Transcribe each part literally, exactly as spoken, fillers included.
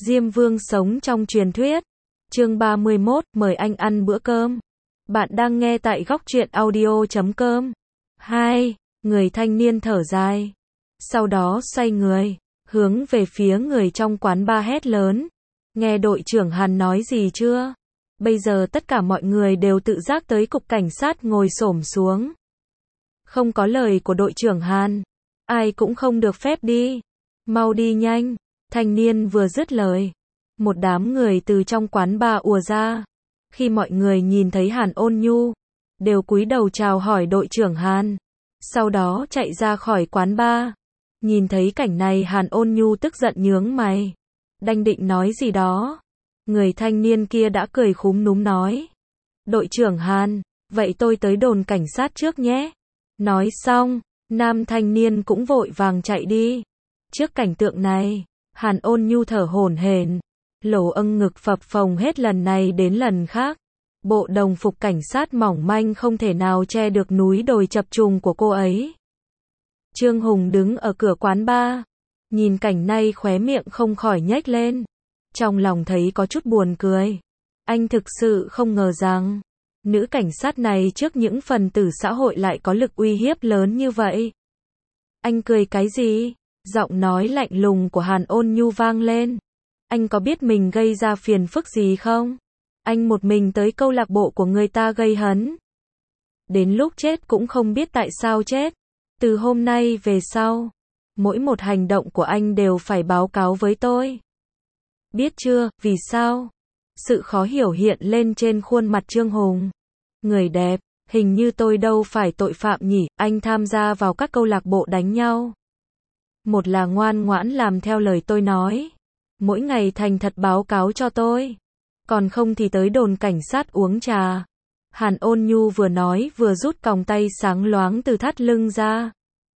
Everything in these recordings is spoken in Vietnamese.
Diêm Vương sống trong truyền thuyết. Chương ba mươi mốt, mời anh ăn bữa cơm. Bạn đang nghe tại góc truyện audio chấm com. hai. Người thanh niên thở dài. Sau đó xoay người, hướng về phía người trong quán bar hét lớn. Nghe đội trưởng Hàn nói gì chưa? Bây giờ tất cả mọi người đều tự giác tới cục cảnh sát ngồi xổm xuống. Không có lời của đội trưởng Hàn, ai cũng không được phép đi. Mau đi nhanh. Thanh niên vừa dứt lời, một đám người từ trong quán bar ùa ra. Khi mọi người nhìn thấy Hàn Ôn Nhu, đều cúi đầu chào hỏi đội trưởng Hàn, sau đó chạy ra khỏi quán bar. Nhìn thấy cảnh này, Hàn Ôn Nhu tức giận nhướng mày, đanh định nói gì đó. Người thanh niên kia đã cười khúm núm nói: "Đội trưởng Hàn, vậy tôi tới đồn cảnh sát trước nhé." Nói xong, nam thanh niên cũng vội vàng chạy đi. Trước cảnh tượng này, Hàn Ôn Nhu thở hổn hển, lỗ âng ngực phập phồng hết lần này đến lần khác. Bộ đồng phục cảnh sát mỏng manh không thể nào che được núi đồi chập trùng của cô ấy. Trương Hùng đứng ở cửa quán bar, nhìn cảnh này khóe miệng không khỏi nhếch lên, trong lòng thấy có chút buồn cười. Anh thực sự không ngờ rằng nữ cảnh sát này trước những phần tử xã hội lại có lực uy hiếp lớn như vậy. Anh cười cái gì? Giọng nói lạnh lùng của Hàn Ôn Nhu vang lên. Anh có biết mình gây ra phiền phức gì không? Anh một mình tới câu lạc bộ của người ta gây hấn. Đến lúc chết cũng không biết tại sao chết. Từ hôm nay về sau, mỗi một hành động của anh đều phải báo cáo với tôi. Biết chưa, vì sao? Sự khó hiểu hiện lên trên khuôn mặt Trương Hùng. Người đẹp, hình như tôi đâu phải tội phạm nhỉ? Anh tham gia vào các câu lạc bộ đánh nhau. Một là ngoan ngoãn làm theo lời tôi nói, mỗi ngày thành thật báo cáo cho tôi, còn không thì tới đồn cảnh sát uống trà. Hàn Ôn Nhu vừa nói vừa rút còng tay sáng loáng từ thắt lưng ra.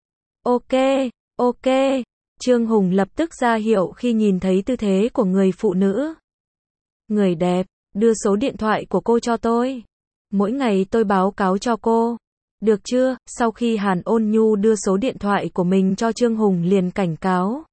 Ok, ok. Trương Hùng lập tức ra hiệu khi nhìn thấy tư thế của người phụ nữ. Người đẹp, đưa số điện thoại của cô cho tôi. Mỗi ngày tôi báo cáo cho cô. Được chưa? Sau khi Hàn Ôn Nhu đưa số điện thoại của mình cho Trương Hùng liền cảnh cáo.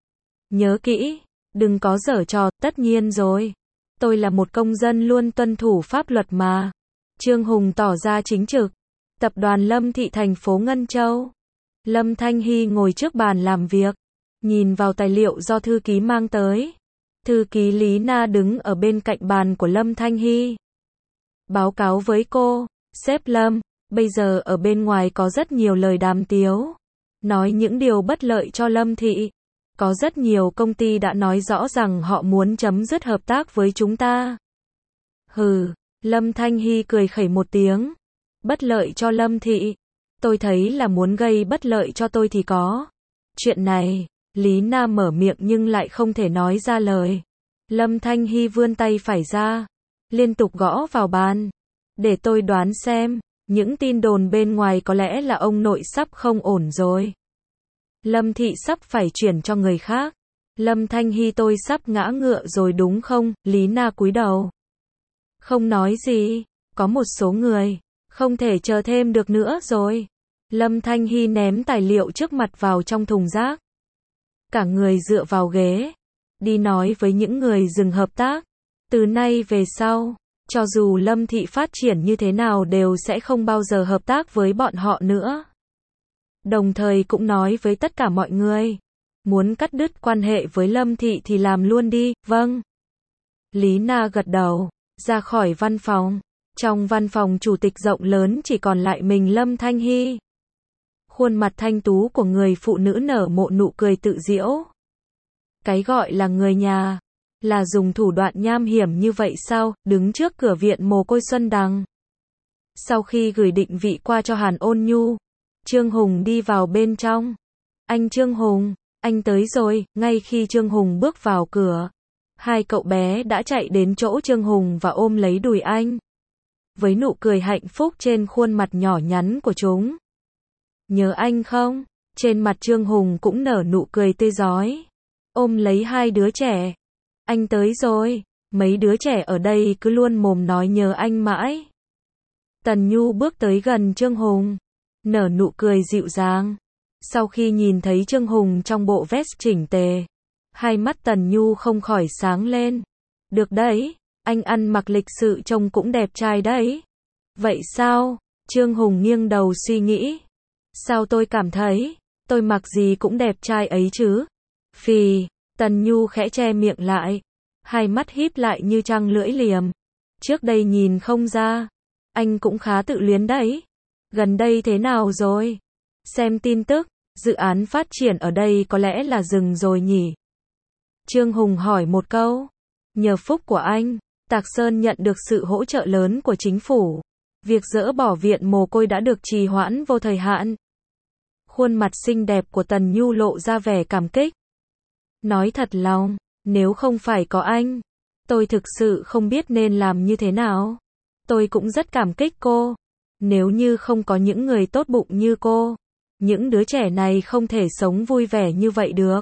Nhớ kỹ, đừng có giở trò. Tất nhiên rồi. Tôi là một công dân luôn tuân thủ pháp luật mà. Trương Hùng tỏ ra chính trực. Tập đoàn Lâm Thị thành phố Ngân Châu. Lâm Thanh Hy ngồi trước bàn làm việc, nhìn vào tài liệu do thư ký mang tới. Thư ký Lý Na đứng ở bên cạnh bàn của Lâm Thanh Hy. Báo cáo với cô, sếp Lâm, bây giờ ở bên ngoài có rất nhiều lời đàm tiếu, nói những điều bất lợi cho Lâm Thị. Có rất nhiều công ty đã nói rõ rằng họ muốn chấm dứt hợp tác với chúng ta. Hừ, Lâm Thanh Hy cười khẩy một tiếng. Bất lợi cho Lâm Thị? Tôi thấy là muốn gây bất lợi cho tôi thì có. Chuyện này, Lý Na mở miệng nhưng lại không thể nói ra lời. Lâm Thanh Hy vươn tay phải ra, liên tục gõ vào bàn. Để tôi đoán xem, những tin đồn bên ngoài có lẽ là ông nội sắp không ổn rồi. Lâm Thị sắp phải chuyển cho người khác. Lâm Thanh Hy tôi sắp ngã ngựa rồi đúng không? Lý Na cúi đầu, không nói gì. Có một số người không thể chờ thêm được nữa rồi. Lâm Thanh Hy ném tài liệu trước mặt vào trong thùng rác. Cả người dựa vào ghế, đi nói với những người dừng hợp tác. Từ nay về sau, cho dù Lâm Thị phát triển như thế nào đều sẽ không bao giờ hợp tác với bọn họ nữa. Đồng thời cũng nói với tất cả mọi người, muốn cắt đứt quan hệ với Lâm Thị thì làm luôn đi. Vâng. Lý Na gật đầu, ra khỏi văn phòng. Trong văn phòng chủ tịch rộng lớn chỉ còn lại mình Lâm Thanh Hy. Khuôn mặt thanh tú của người phụ nữ nở một nụ cười tự giễu. Cái gọi là người nhà, là dùng thủ đoạn nham hiểm như vậy sao? Đứng trước cửa viện mồ côi Xuân Đằng. Sau khi gửi định vị qua cho Hàn Ôn Nhu, Trương Hùng đi vào bên trong. Anh Trương Hùng, anh tới rồi. Ngay khi Trương Hùng bước vào cửa, hai cậu bé đã chạy đến chỗ Trương Hùng và ôm lấy đùi anh. Với nụ cười hạnh phúc trên khuôn mặt nhỏ nhắn của chúng. Nhớ anh không? Trên mặt Trương Hùng cũng nở nụ cười tươi rói, ôm lấy hai đứa trẻ. Anh tới rồi. Mấy đứa trẻ ở đây cứ luôn mồm nói nhớ anh mãi. Tần Nhu bước tới gần Trương Hùng, nở nụ cười dịu dàng. Sau khi nhìn thấy Trương Hùng trong bộ vest chỉnh tề, Hai mắt Tần Nhu không khỏi sáng lên. Được đấy, anh ăn mặc lịch sự trông cũng đẹp trai đấy. Vậy sao? Trương Hùng nghiêng đầu suy nghĩ. Sao tôi cảm thấy, tôi mặc gì cũng đẹp trai ấy chứ? Phì, Tần Nhu khẽ che miệng lại. Hai mắt híp lại như trăng lưỡi liềm. Trước đây nhìn không ra, anh cũng khá tự luyến đấy. Gần đây thế nào rồi? Xem tin tức, dự án phát triển ở đây có lẽ là dừng rồi nhỉ? Trương Hùng hỏi một câu. Nhờ phúc của anh, Tạc Sơn nhận được sự hỗ trợ lớn của chính phủ. Việc dỡ bỏ viện mồ côi đã được trì hoãn vô thời hạn. Khuôn mặt xinh đẹp của Tần Nhu lộ ra vẻ cảm kích. Nói thật lòng, nếu không phải có anh, tôi thực sự không biết nên làm như thế nào. Tôi cũng rất cảm kích cô. Nếu như không có những người tốt bụng như cô, những đứa trẻ này không thể sống vui vẻ như vậy được.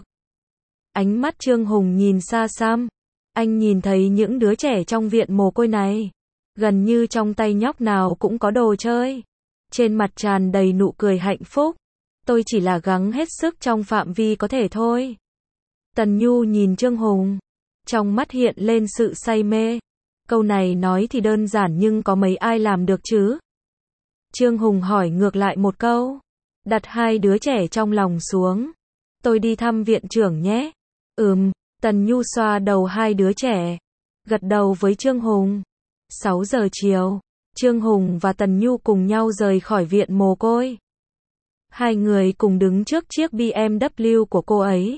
Ánh mắt Trương Hùng nhìn xa xăm. Anh nhìn thấy những đứa trẻ trong viện mồ côi này. Gần như trong tay nhóc nào cũng có đồ chơi. Trên mặt tràn đầy nụ cười hạnh phúc. Tôi chỉ là gắng hết sức trong phạm vi có thể thôi. Tần Nhu nhìn Trương Hùng. Trong mắt hiện lên sự say mê. Câu này nói thì đơn giản nhưng có mấy ai làm được chứ? Trương Hùng hỏi ngược lại một câu. Đặt hai đứa trẻ trong lòng xuống. Tôi đi thăm viện trưởng nhé. Ừm, Tần Nhu xoa đầu hai đứa trẻ. Gật đầu với Trương Hùng. sáu giờ chiều, Trương Hùng và Tần Nhu cùng nhau rời khỏi viện mồ côi. Hai người cùng đứng trước chiếc B M W của cô ấy.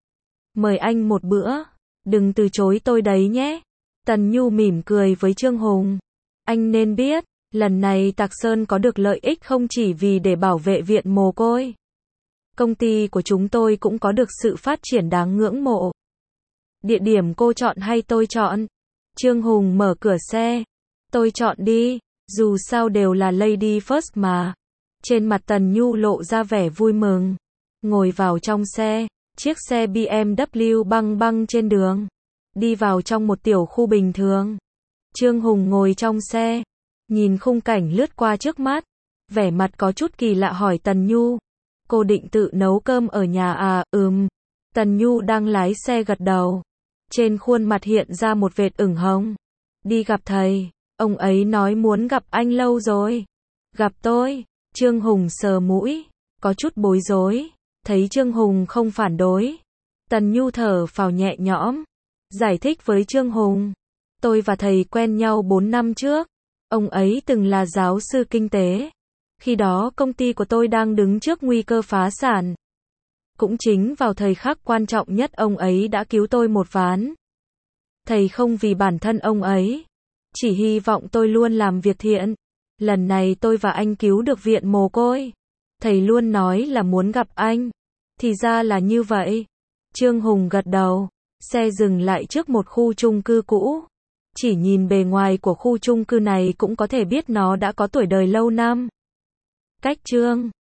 Mời anh một bữa. Đừng từ chối tôi đấy nhé. Tần Nhu mỉm cười với Trương Hùng. Anh nên biết, lần này Tạc Sơn có được lợi ích không chỉ vì để bảo vệ viện mồ côi. Công ty của chúng tôi cũng có được sự phát triển đáng ngưỡng mộ. Địa điểm cô chọn hay tôi chọn? Trương Hùng mở cửa xe. Tôi chọn đi, dù sao đều là lady first mà. Trên mặt Tần Nhu lộ ra vẻ vui mừng. Ngồi vào trong xe, chiếc xe B M W băng băng trên đường. Đi vào trong một tiểu khu bình thường. Trương Hùng ngồi trong xe, nhìn khung cảnh lướt qua trước mắt. Vẻ mặt có chút kỳ lạ hỏi Tần Nhu. Cô định tự nấu cơm ở nhà à? Ừm. Tần Nhu đang lái xe gật đầu. Trên khuôn mặt hiện ra một vệt ửng hồng. Đi gặp thầy, ông ấy nói muốn gặp anh lâu rồi. Gặp tôi, Trương Hùng sờ mũi, có chút bối rối. Thấy Trương Hùng không phản đối, Tần Nhu thở phào nhẹ nhõm. Giải thích với Trương Hùng. Tôi và thầy quen nhau bốn năm trước. Ông ấy từng là giáo sư kinh tế. Khi đó công ty của tôi đang đứng trước nguy cơ phá sản. Cũng chính vào thời khắc quan trọng nhất ông ấy đã cứu tôi một ván. Thầy không vì bản thân ông ấy, chỉ hy vọng tôi luôn làm việc thiện. Lần này tôi và anh cứu được viện mồ côi. Thầy luôn nói là muốn gặp anh. Thì ra là như vậy. Trương Hùng gật đầu. Xe dừng lại trước một khu chung cư cũ. Chỉ nhìn bề ngoài của khu chung cư này cũng có thể biết nó đã có tuổi đời lâu năm. Cách Trương